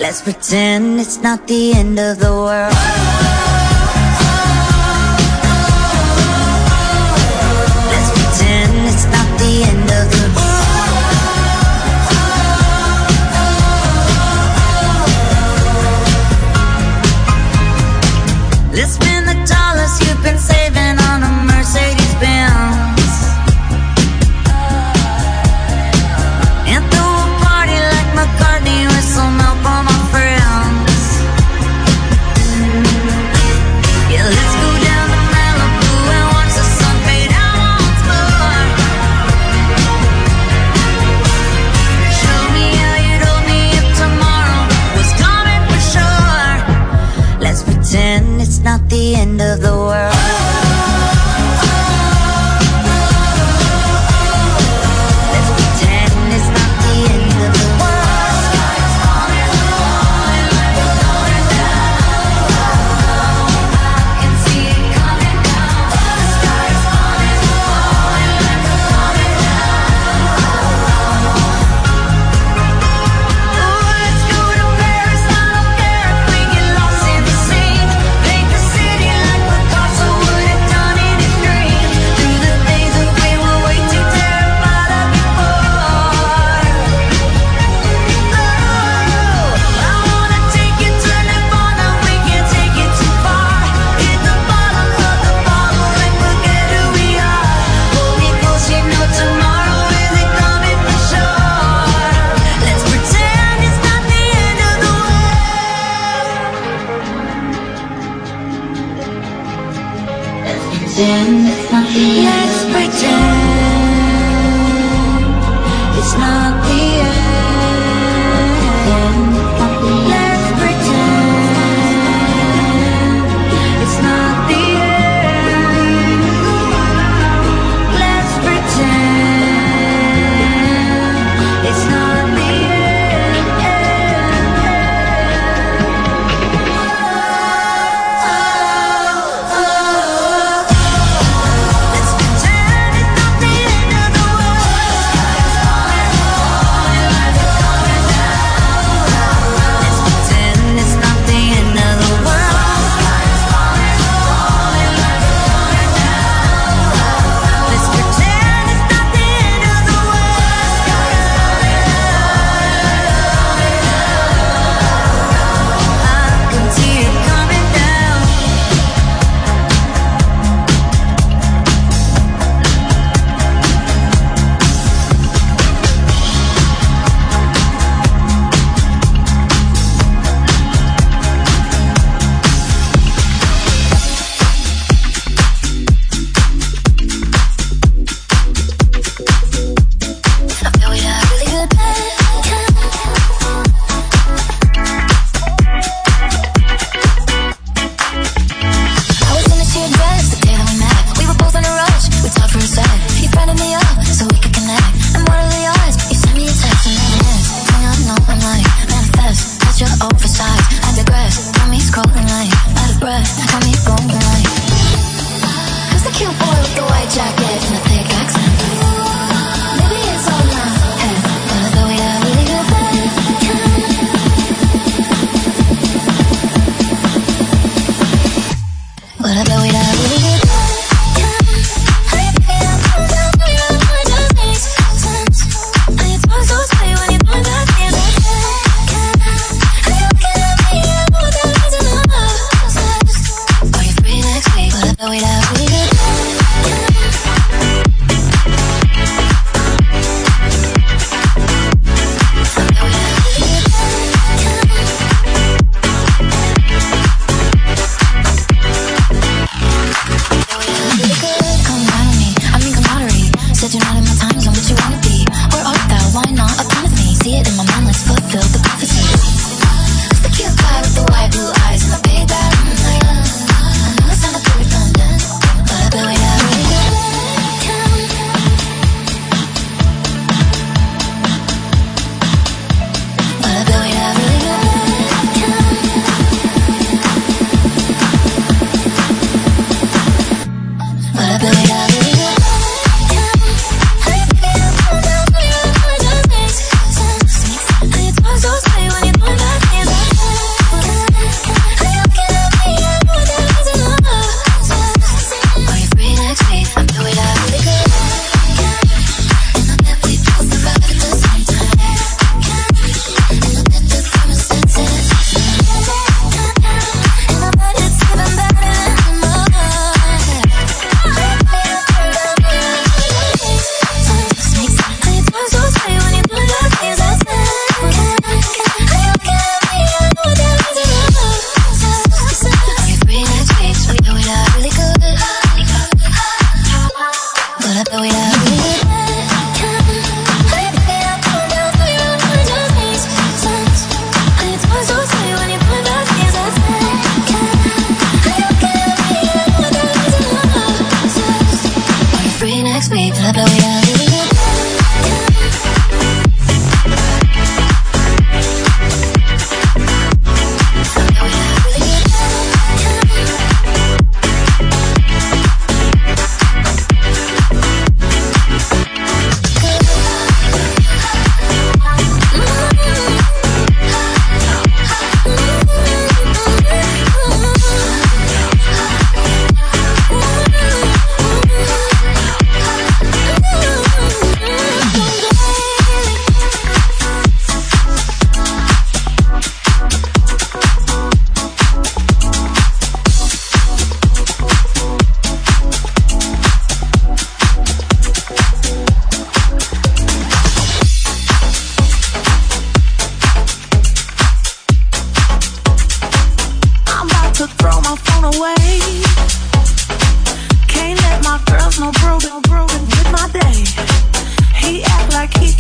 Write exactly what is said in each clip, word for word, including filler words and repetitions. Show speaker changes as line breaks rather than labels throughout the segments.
Let's pretend it's not the end of the world. Let's pretend it's not the end of the world. Let's spend the dollars you've been saving on a Mercedes Benz and throw a party like McCartney with some help from my friends.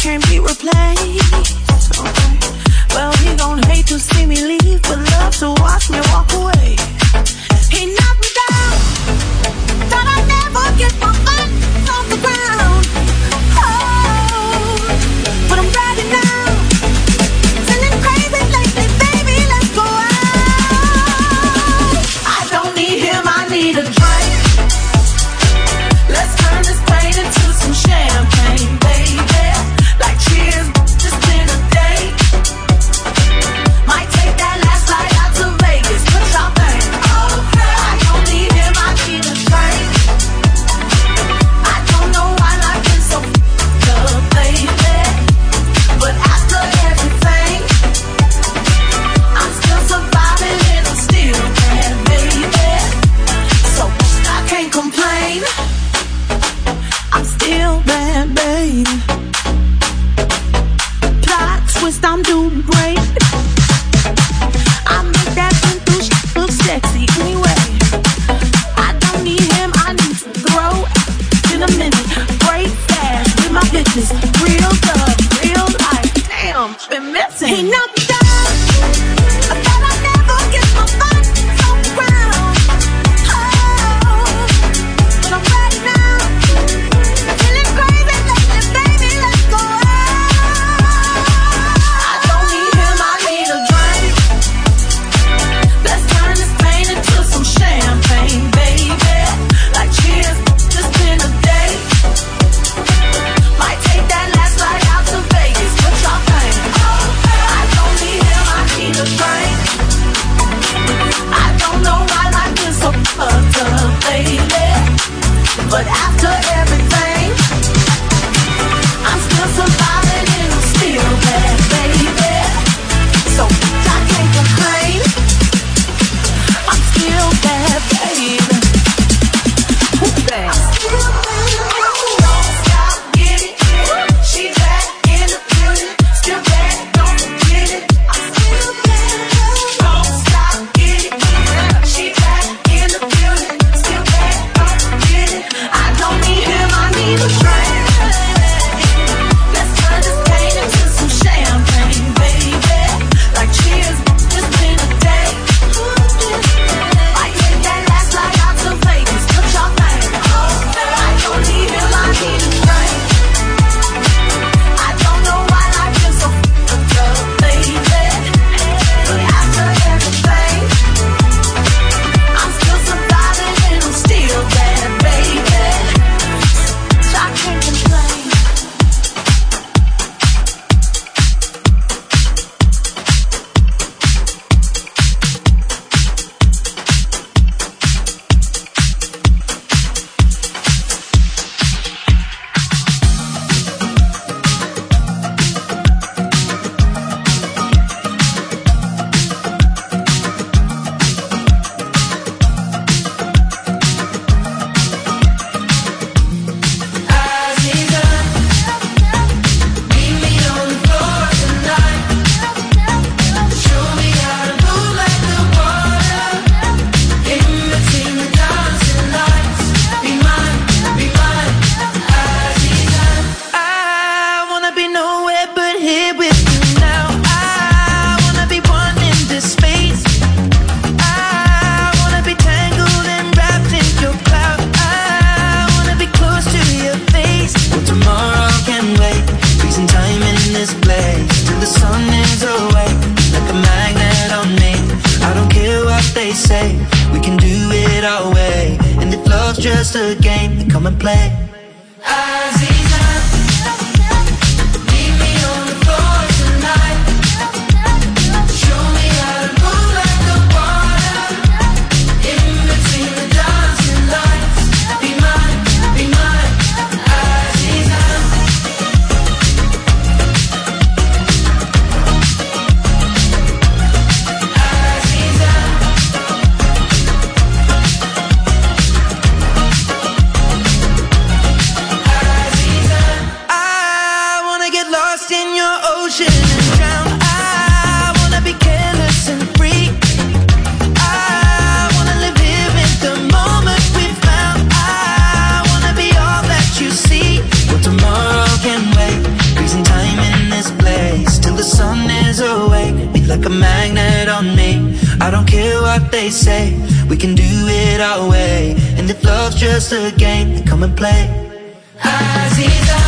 can't be replaced. Okay. Well, he gon' hate to see me leave, but love to watch me walk away. He knocked me down, thought I'd never get my feet off the ground. Oh, but I'm ready now. Feeling crazy lately, baby, let's go out. I don't need him, I need a drink. Let's turn this pain into some champagne, baby. Like cheers, just been a day. Might take that last flight out to Vegas, put y'all thing. Okay, I don't need him, I need a drink. I don't know why life is so f***ed up, baby. But after everything, I'm still surviving and I'm still bad, baby. So I can't complain. I'm still bad, baby. Plot twist, I'm doing great. I make that through shit look sexy anyway. I don't need him, I need to throw in a minute. Break fast with my bitches. Real love, real life. Damn, been missing. He knocked me down. I thought I'd never get my feet off the ground. Oh, but I'm ready now. Feeling crazy lately, baby, let's go out. I don't need him, I need a drink. Let's turn this pain into some champagne, baby. Like cheers, just been a day. Might take that last flight out to Vegas, put y'all thing. I don't need him, I need a drink. I don't know why life is so fucked up, baby. But after everything, I'm still surviving and I'm still bad, baby. So I can't complain. I'm still bad, baby. Who's bad? I'm still bad. Don't stop, get it. She back in the building. Still bad, don't forget it. I'm still bad. Don't stop, get it. She back in the building. Still bad, don't forget it. I don't need him, I need a drink. Let's turn this pain into some champagne, baby. Like cheers, just been a day. Might take that last flight out to Vegas, put y'all thing. I don't need him, I need a drink. I don't know why life is so f***ed up, baby. But after everything, I'm still surviving and I'm still bad, baby. So I can't complain. I wanna be nowhere but here with you now. I wanna be one in this space. I wanna be tangled and wrapped in your cloud. I wanna be close to your face. Well, tomorrow can wait. Freezing time in this place till the sun is away. Like a magnet on me. I don't care what they say. We can do it our way. And if love's just a game, then come and play. Aziza, meet me on the floor tonight. Show me how to move like the water. In between the dancing lights. Be mine, be mine, Aziza. Aziza.
Tomorrow can wait. Reason time what they say. We can do it our way, and if love's just a game, then come and play. Aziza,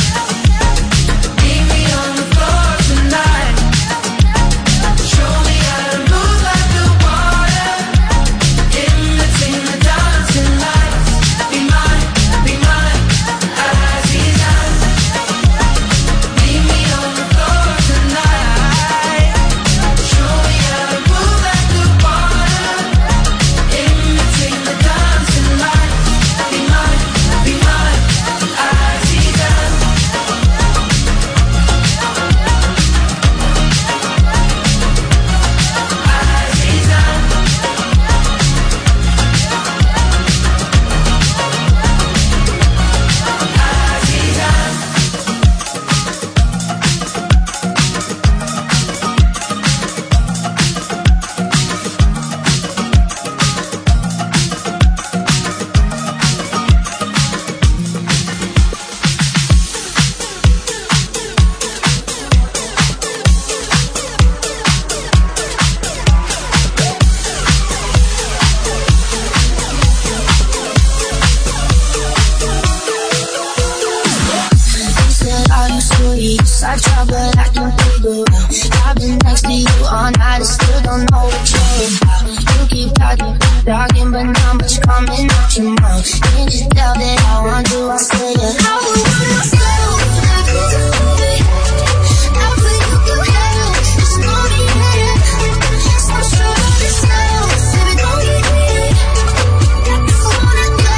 meet me on the floor tonight. Show me how to move like the water, in between the dancing lights. Be mine, be mine, Aziza. Meet me on the floor tonight. Show me how to move like the water, in between the dancing lights. Be mine, be mine, Aziza. Aziza.
I try, but I can't figure out. I've been next to you all night, I still don't know what you're about. You keep talking, talking, but not much coming out your mouth. Can't you tell that I want you? I say yeah. I would wanna slow, baby. I feel you can help, just know me, yeah. So sure of yourself, baby, don't get it. I wanna go,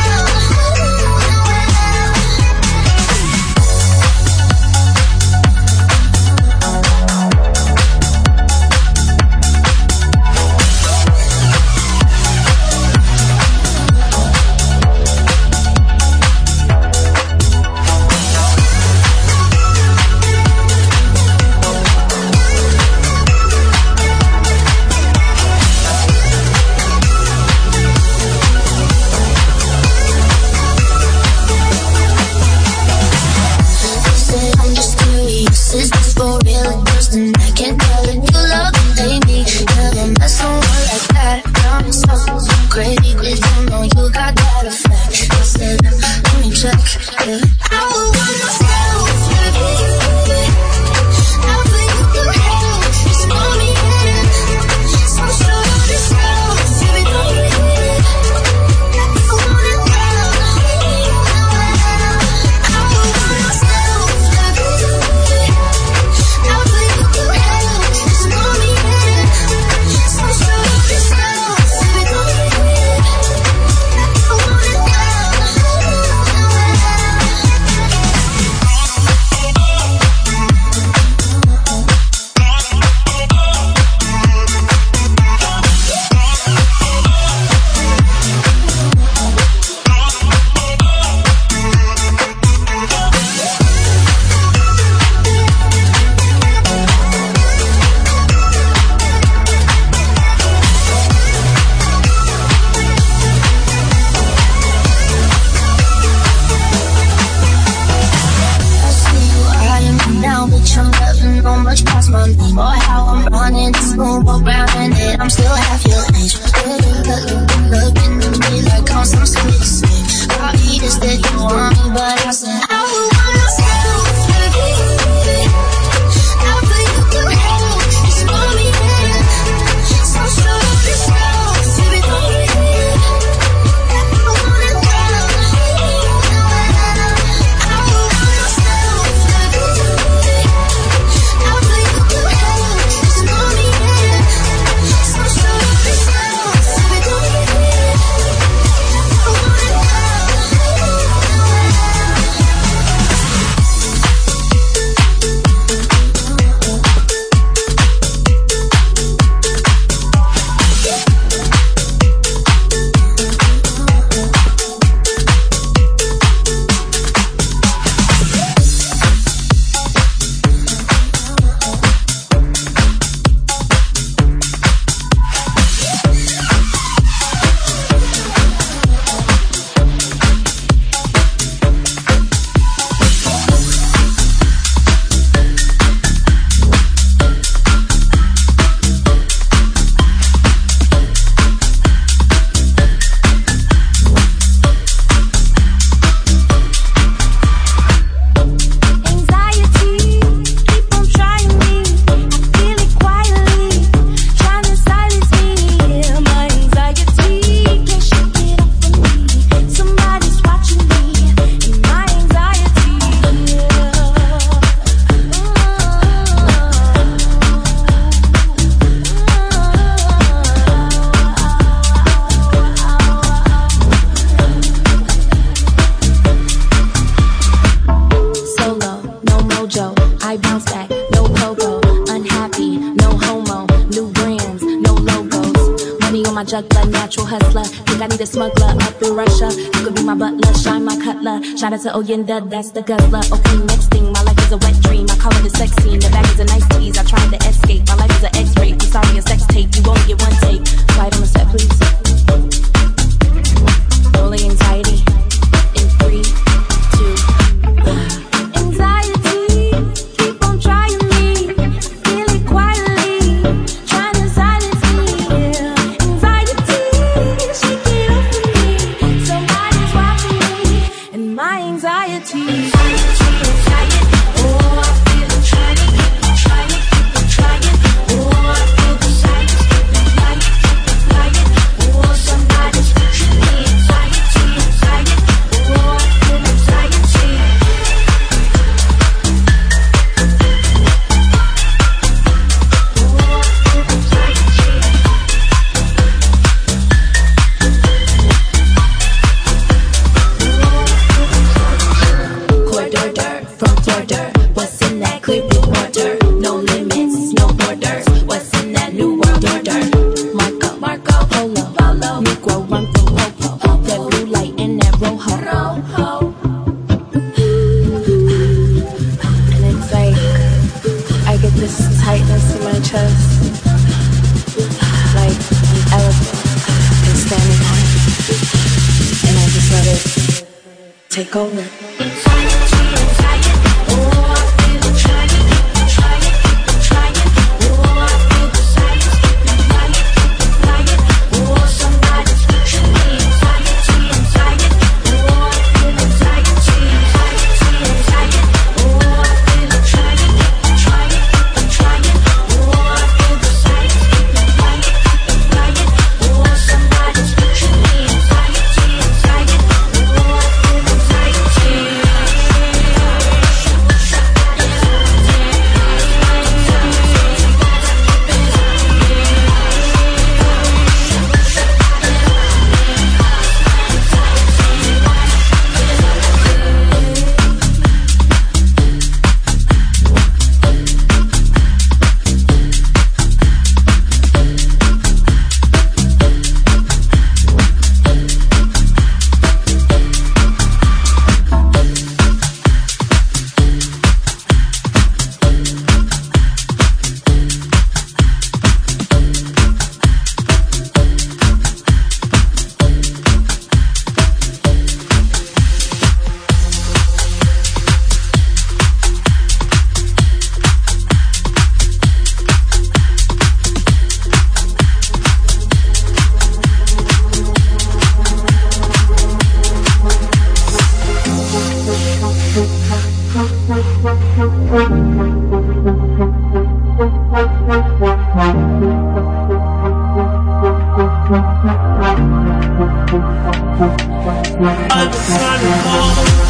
I bounce back, no pogo. Unhappy, no homo. New brands, no logos. Money on my juggler, natural hustler. Think I need a smuggler up in Russia. You could be my butler, shine my cutler. Shout out to Oyenda, that's the guzzler. Okay, next thing, my life is a wet dream. I call it a sex scene, the bag is a nice tease. I tried to escape, my life is an X-ray. I'm sorry, a sex tape, you only get one take. Slide on the set, please. Rolling anxiety in three, two, one. Anxiety, keep on trying me. Feel it quietly, trying to silence me. Yeah. Anxiety, shake it off of me. Somebody's watching me, and my anxiety. Anxiety, anxiety. Oh, I feel it trying to keep on trying, keep on trying. Oh, I feel the silence, keep on flying, keep on flying. Oh, somebody's watching me. Anxiety, anxiety. Oh, I feel anxiety. Corridor from Florida. What's in that clear blue water? No limits, no borders. What's in that new world order? Marco, Marco, Polo, Polo. Negro run from Popo. That blue light and that rojo. Rojo. And it's like I get this tightness in my chest, like an elephant is standing on it, and I just let it take over. Anxiety, anxiety. Oh, I feel it trying, keep on trying, keep on trying. Oh, I feel the silence, keep on flying, keep on flying. Oh, somebody's watching me. Anxiety, anxiety. Oh, I feel anxiety, anxiety, anxiety. Oh, I feel it trying, keep on trying, keep on trying. Oh, I feel the silence, keep on flying, keep on flying. Oh, somebody's watching me. Anxiety, anxiety. Oh, I feel anxiety.
By the sun,